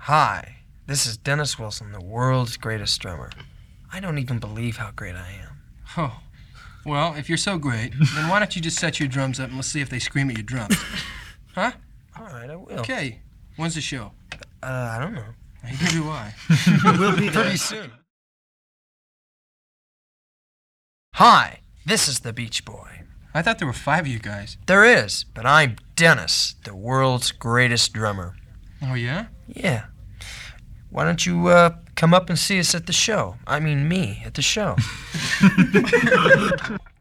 Hi, this is Dennis Wilson, the world's greatest drummer. I don't even believe how great I am. Oh, well, if you're so great, then why don't you just set your drums up and let's see if they scream at your drums. Huh? All right, I will. Okay. When's the show? I don't know. Neither do I. We'll be there pretty soon. Hi, this is the Beach Boy. I thought there were 5 of you guys. There is, but I'm Dennis, the world's greatest drummer. Oh, yeah? Yeah. Why don't you come up and see us at the show? I mean me, at the show.